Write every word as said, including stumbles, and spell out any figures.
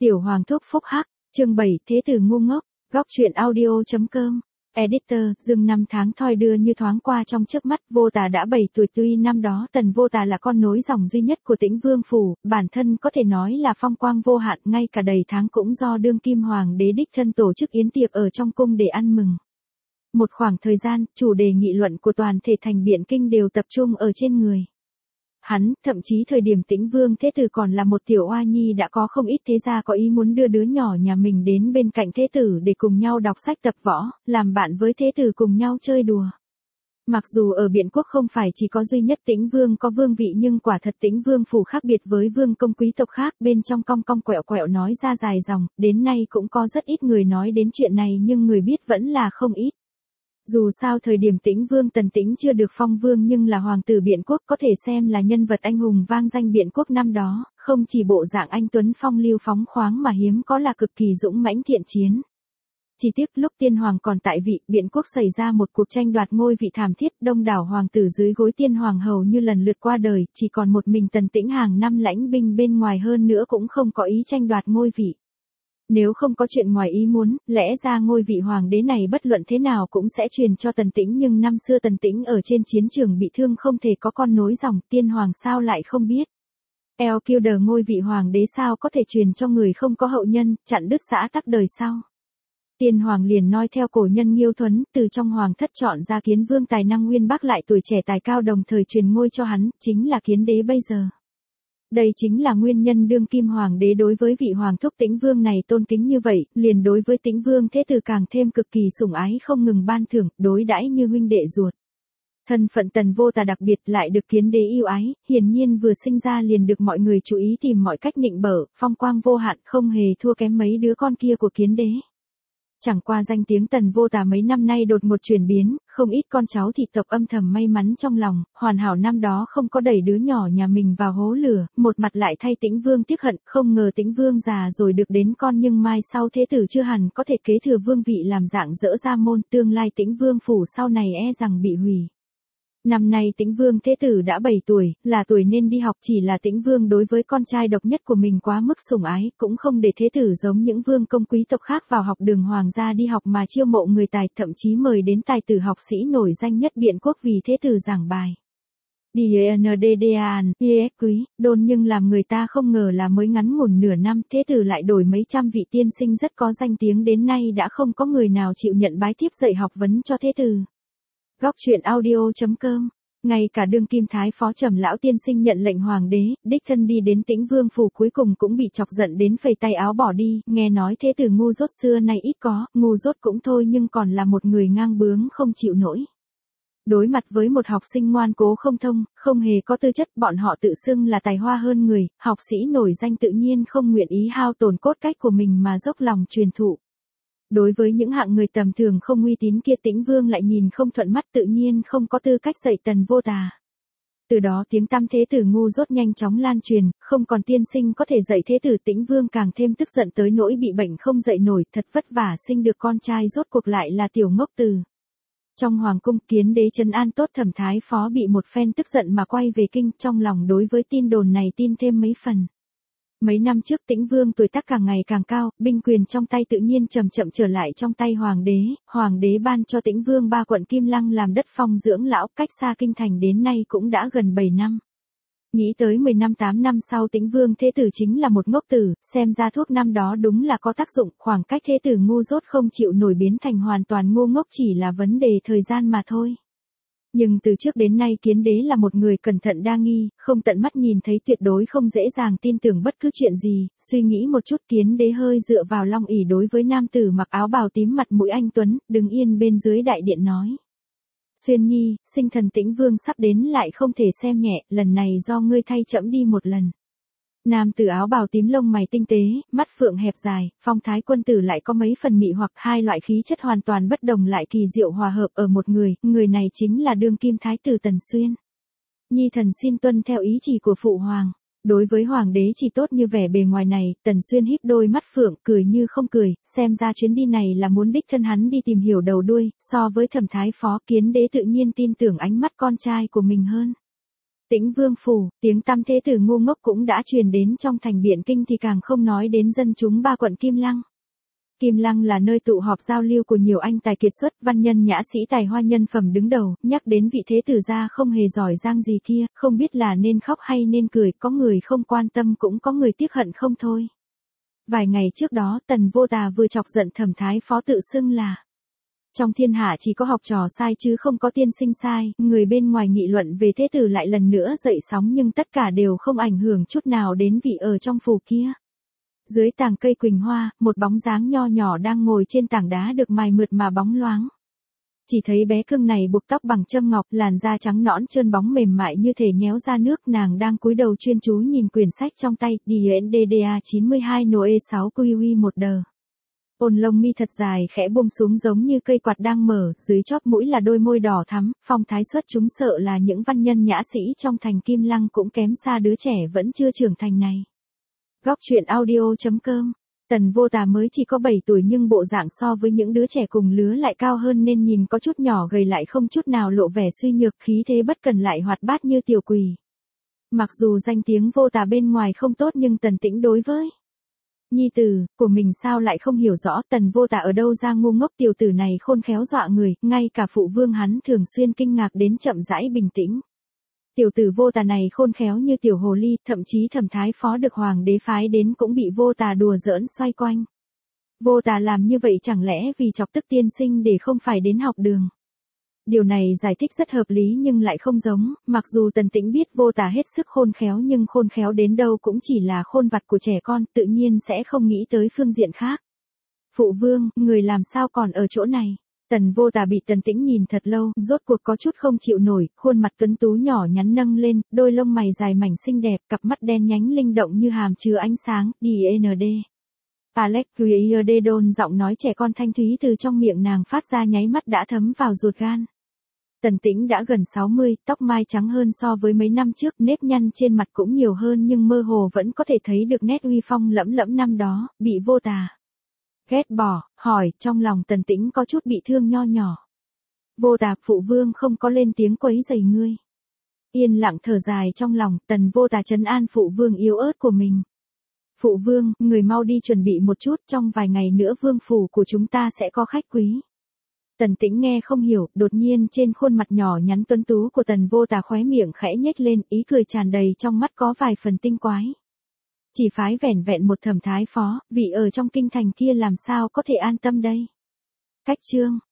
Tiểu hoàng thúc phúc hắc, chương bảy thế tử ngu ngốc, góc truyện audio.com. Editor, dừng năm tháng thoi đưa như thoáng qua trong chớp mắt, Vô Tà đã bảy tuổi. Tuy năm đó Tần Vô Tà là con nối dòng duy nhất của Tĩnh Vương phủ, bản thân có thể nói là phong quang vô hạn, ngay cả đầy tháng cũng do đương kim hoàng đế đích thân tổ chức yến tiệc ở trong cung để ăn mừng. Một khoảng thời gian, chủ đề nghị luận của toàn thể thành Biện Kinh đều tập trung ở trên người hắn, thậm chí thời điểm Tĩnh Vương thế tử còn là một tiểu oa nhi đã có không ít thế gia có ý muốn đưa đứa nhỏ nhà mình đến bên cạnh thế tử để cùng nhau đọc sách tập võ, làm bạn với thế tử cùng nhau chơi đùa. Mặc dù ở Biện Quốc không phải chỉ có duy nhất Tĩnh Vương có vương vị, nhưng quả thật Tĩnh Vương phủ khác biệt với vương công quý tộc khác, bên trong cong cong quẹo quẹo nói ra dài dòng, đến nay cũng có rất ít người nói đến chuyện này, nhưng người biết vẫn là không ít. Dù sao thời điểm Tĩnh Vương Tần Tĩnh chưa được phong vương nhưng là hoàng tử Biện Quốc, có thể xem là nhân vật anh hùng vang danh Biện Quốc năm đó, không chỉ bộ dạng anh tuấn phong lưu phóng khoáng mà hiếm có là cực kỳ dũng mãnh thiện chiến. Chỉ tiếc lúc tiên hoàng còn tại vị, Biện Quốc xảy ra một cuộc tranh đoạt ngôi vị thảm thiết, đông đảo hoàng tử dưới gối tiên hoàng hầu như lần lượt qua đời, chỉ còn một mình Tần Tĩnh hàng năm lãnh binh bên ngoài, hơn nữa cũng không có ý tranh đoạt ngôi vị. Nếu không có chuyện ngoài ý muốn, lẽ ra ngôi vị hoàng đế này bất luận thế nào cũng sẽ truyền cho Tần Tĩnh, nhưng năm xưa Tần Tĩnh ở trên chiến trường bị thương không thể có con nối dòng, tiên hoàng sao lại không biết. El Kilder ngôi vị hoàng đế sao có thể truyền cho người không có hậu nhân, chặn đứt xã tắc đời sau. Tiên hoàng liền noi theo cổ nhân Nghiêu Thuấn, từ trong hoàng thất chọn ra Kiến Vương tài năng nguyên bác lại tuổi trẻ tài cao, đồng thời truyền ngôi cho hắn, chính là Kiến đế bây giờ. Đây chính là nguyên nhân đương kim hoàng đế đối với vị hoàng thúc Tĩnh Vương này tôn kính như vậy, liền đối với Tĩnh Vương thế tử càng thêm cực kỳ sủng ái, không ngừng ban thưởng, đối đãi như huynh đệ ruột. Thân phận Tần Vô Tà đặc biệt, lại được Kiến đế yêu ái, hiển nhiên vừa sinh ra liền được mọi người chú ý, tìm mọi cách nịnh bợ, phong quang vô hạn, không hề thua kém mấy đứa con kia của Kiến đế. Chẳng qua danh tiếng Tần Vô Tà mấy năm nay đột ngột chuyển biến, không ít con cháu thị tộc âm thầm may mắn trong lòng, hoàn hảo năm đó không có đẩy đứa nhỏ nhà mình vào hố lửa, một mặt lại thay Tĩnh Vương tiếc hận, không ngờ Tĩnh Vương già rồi được đến con, nhưng mai sau thế tử chưa hẳn có thể kế thừa vương vị, làm dạng dỡ ra môn, tương lai Tĩnh Vương phủ sau này e rằng bị hủy. Năm nay Tĩnh Vương thế tử đã bảy tuổi, là tuổi nên đi học, chỉ là Tĩnh Vương đối với con trai độc nhất của mình quá mức sủng ái, cũng không để thế tử giống những vương công quý tộc khác vào học đường hoàng gia đi học mà chiêu mộ người tài, thậm chí mời đến tài tử học sĩ nổi danh nhất Biện Quốc vì thế tử giảng bài. Dnddan, yes quý, đôn, nhưng làm người ta không ngờ là mới ngắn ngủn nửa năm, thế tử lại đổi mấy trăm vị tiên sinh rất có danh tiếng, đến nay đã không có người nào chịu nhận bái thiếp dạy học vấn cho thế tử. Góc truyện audio.com. Ngay cả đương kim thái phó Trầm lão tiên sinh nhận lệnh hoàng đế, đích thân đi đến Tĩnh Vương phủ cuối cùng cũng bị chọc giận đến phẩy tay áo bỏ đi, nghe nói thế tử ngu dốt xưa nay ít có, ngu dốt cũng thôi nhưng còn là một người ngang bướng không chịu nổi. Đối mặt với một học sinh ngoan cố không thông, không hề có tư chất, bọn họ tự xưng là tài hoa hơn người, học sĩ nổi danh tự nhiên không nguyện ý hao tổn cốt cách của mình mà dốc lòng truyền thụ. Đối với những hạng người tầm thường không uy tín kia, Tĩnh Vương lại nhìn không thuận mắt, tự nhiên không có tư cách dạy Tần Vô Tà. Từ đó tiếng tăm thế tử ngu dốt nhanh chóng lan truyền, không còn tiên sinh có thể dạy thế tử. Tĩnh Vương càng thêm tức giận tới nỗi bị bệnh không dậy nổi, thật vất vả sinh được con trai rốt cuộc lại là tiểu ngốc từ. Trong hoàng cung, Kiến đế trấn an tốt Thẩm thái phó bị một phen tức giận mà quay về kinh, trong lòng đối với tin đồn này tin thêm mấy phần. Mấy năm trước Tĩnh Vương tuổi tác càng ngày càng cao, binh quyền trong tay tự nhiên chậm chậm trở lại trong tay hoàng đế, hoàng đế ban cho Tĩnh Vương ba quận Kim Lăng làm đất phong dưỡng lão, cách xa kinh thành đến nay cũng đã gần bảy năm. Nghĩ tới mười năm tám năm sau Tĩnh Vương thế tử chính là một ngốc tử, xem ra thuốc năm đó đúng là có tác dụng, khoảng cách thế tử ngu dốt không chịu nổi biến thành hoàn toàn ngu ngốc chỉ là vấn đề thời gian mà thôi. Nhưng từ trước đến nay Kiến đế là một người cẩn thận đa nghi, không tận mắt nhìn thấy tuyệt đối không dễ dàng tin tưởng bất cứ chuyện gì, suy nghĩ một chút Kiến đế hơi dựa vào long ỷ đối với nam tử mặc áo bào tím mặt mũi anh tuấn, đứng yên bên dưới đại điện nói. Xuyên nhi, sinh thần Tĩnh Vương sắp đến lại không thể xem nhẹ, lần này do ngươi thay trẫm đi một lần. Nam tử áo bào tím lông mày tinh tế, mắt phượng hẹp dài, phong thái quân tử lại có mấy phần mị hoặc, hai loại khí chất hoàn toàn bất đồng lại kỳ diệu hòa hợp ở một người, người này chính là đương kim thái tử Tần Xuyên. Nhi thần xin tuân theo ý chỉ của phụ hoàng. Đối với hoàng đế chỉ tốt như vẻ bề ngoài này, Tần Xuyên híp đôi mắt phượng, cười như không cười, xem ra chuyến đi này là muốn đích thân hắn đi tìm hiểu đầu đuôi, so với Thẩm thái phó, Kiến đế tự nhiên tin tưởng ánh mắt con trai của mình hơn. Tĩnh Vương phủ, tiếng tăm thế tử ngu ngốc cũng đã truyền đến trong thành Biện Kinh thì càng không nói đến dân chúng ba quận Kim Lăng. Kim Lăng là nơi tụ họp giao lưu của nhiều anh tài kiệt xuất, văn nhân nhã sĩ tài hoa nhân phẩm đứng đầu, nhắc đến vị thế tử gia không hề giỏi giang gì kia, không biết là nên khóc hay nên cười, có người không quan tâm cũng có người tiếc hận không thôi. Vài ngày trước đó, Tần Vô Tà vừa chọc giận Thẩm Thái Phó tự xưng là trong thiên hạ chỉ có học trò sai chứ không có tiên sinh sai, người bên ngoài nghị luận về thế tử lại lần nữa dậy sóng nhưng tất cả đều không ảnh hưởng chút nào đến vị ở trong phủ kia. Dưới tàng cây quỳnh hoa, một bóng dáng nho nhỏ đang ngồi trên tảng đá được mài mượt mà bóng loáng. Chỉ thấy bé cưng này buộc tóc bằng châm ngọc, làn da trắng nõn trơn bóng mềm mại như thể nhéo ra nước, nàng đang cúi đầu chuyên chú nhìn quyển sách trong tay, đê en đê đê a chín mươi hai N E sáu Q U một D. Ôn lông mi thật dài khẽ buông xuống giống như cây quạt đang mở, dưới chóp mũi là đôi môi đỏ thắm, phong thái xuất chúng, sợ là những văn nhân nhã sĩ trong thành Kim Lăng cũng kém xa đứa trẻ vẫn chưa trưởng thành này. Góc truyện audio chấm com. Tần Vô Tà mới chỉ có bảy tuổi nhưng bộ dạng so với những đứa trẻ cùng lứa lại cao hơn nên nhìn có chút nhỏ gầy lại không chút nào lộ vẻ suy nhược, khí thế bất cần lại hoạt bát như tiểu quỷ. Mặc dù danh tiếng Vô Tà bên ngoài không tốt nhưng Tần Tĩnh đối với nhi tử của mình sao lại không hiểu rõ. Tần Vô Tà ở đâu ra ngu ngốc, tiểu tử này khôn khéo dọa người, ngay cả phụ vương hắn thường xuyên kinh ngạc đến chậm rãi bình tĩnh. Tiểu tử Vô Tà này khôn khéo như tiểu hồ ly, thậm chí Thẩm Thái Phó được hoàng đế phái đến cũng bị Vô Tà đùa giỡn xoay quanh. Vô Tà làm như vậy chẳng lẽ vì chọc tức tiên sinh để không phải đến học đường. Điều này giải thích rất hợp lý nhưng lại không giống, mặc dù Tần Tĩnh biết Vô Tà hết sức khôn khéo nhưng khôn khéo đến đâu cũng chỉ là khôn vặt của trẻ con, tự nhiên sẽ không nghĩ tới phương diện khác. Phụ vương, người làm sao còn ở chỗ này? Tần Vô Tà bị Tần Tĩnh nhìn thật lâu, rốt cuộc có chút không chịu nổi, khuôn mặt tuấn tú nhỏ nhắn nâng lên, đôi lông mày dài mảnh xinh đẹp, cặp mắt đen nhánh linh động như hàm chứa ánh sáng, đê en đê. Alex Riordan, giọng nói trẻ con thanh thúy từ trong miệng nàng phát ra nháy mắt đã thấm vào ruột gan. Tần Tĩnh đã gần sáu mươi, tóc mai trắng hơn so với mấy năm trước, nếp nhăn trên mặt cũng nhiều hơn nhưng mơ hồ vẫn có thể thấy được nét uy phong lẫm lẫm năm đó, bị Vô Tà ghét bỏ, hỏi, trong lòng Tần Tĩnh có chút bị thương nho nhỏ. Vô Tà, phụ vương không có lên tiếng quấy rầy ngươi. Yên lặng thở dài trong lòng, Tần Vô Tà trấn an phụ vương yếu ớt của mình. Phụ vương, người mau đi chuẩn bị một chút, trong vài ngày nữa vương phủ của chúng ta sẽ có khách quý. Tần Tĩnh nghe không hiểu, đột nhiên trên khuôn mặt nhỏ nhắn tuấn tú của Tần Vô Tà khóe miệng khẽ nhếch lên, ý cười tràn đầy trong mắt có vài phần tinh quái. Chỉ phái vẻn vẹn một Thẩm Thái Phó, vị ở trong kinh thành kia làm sao có thể an tâm đây. Cách chương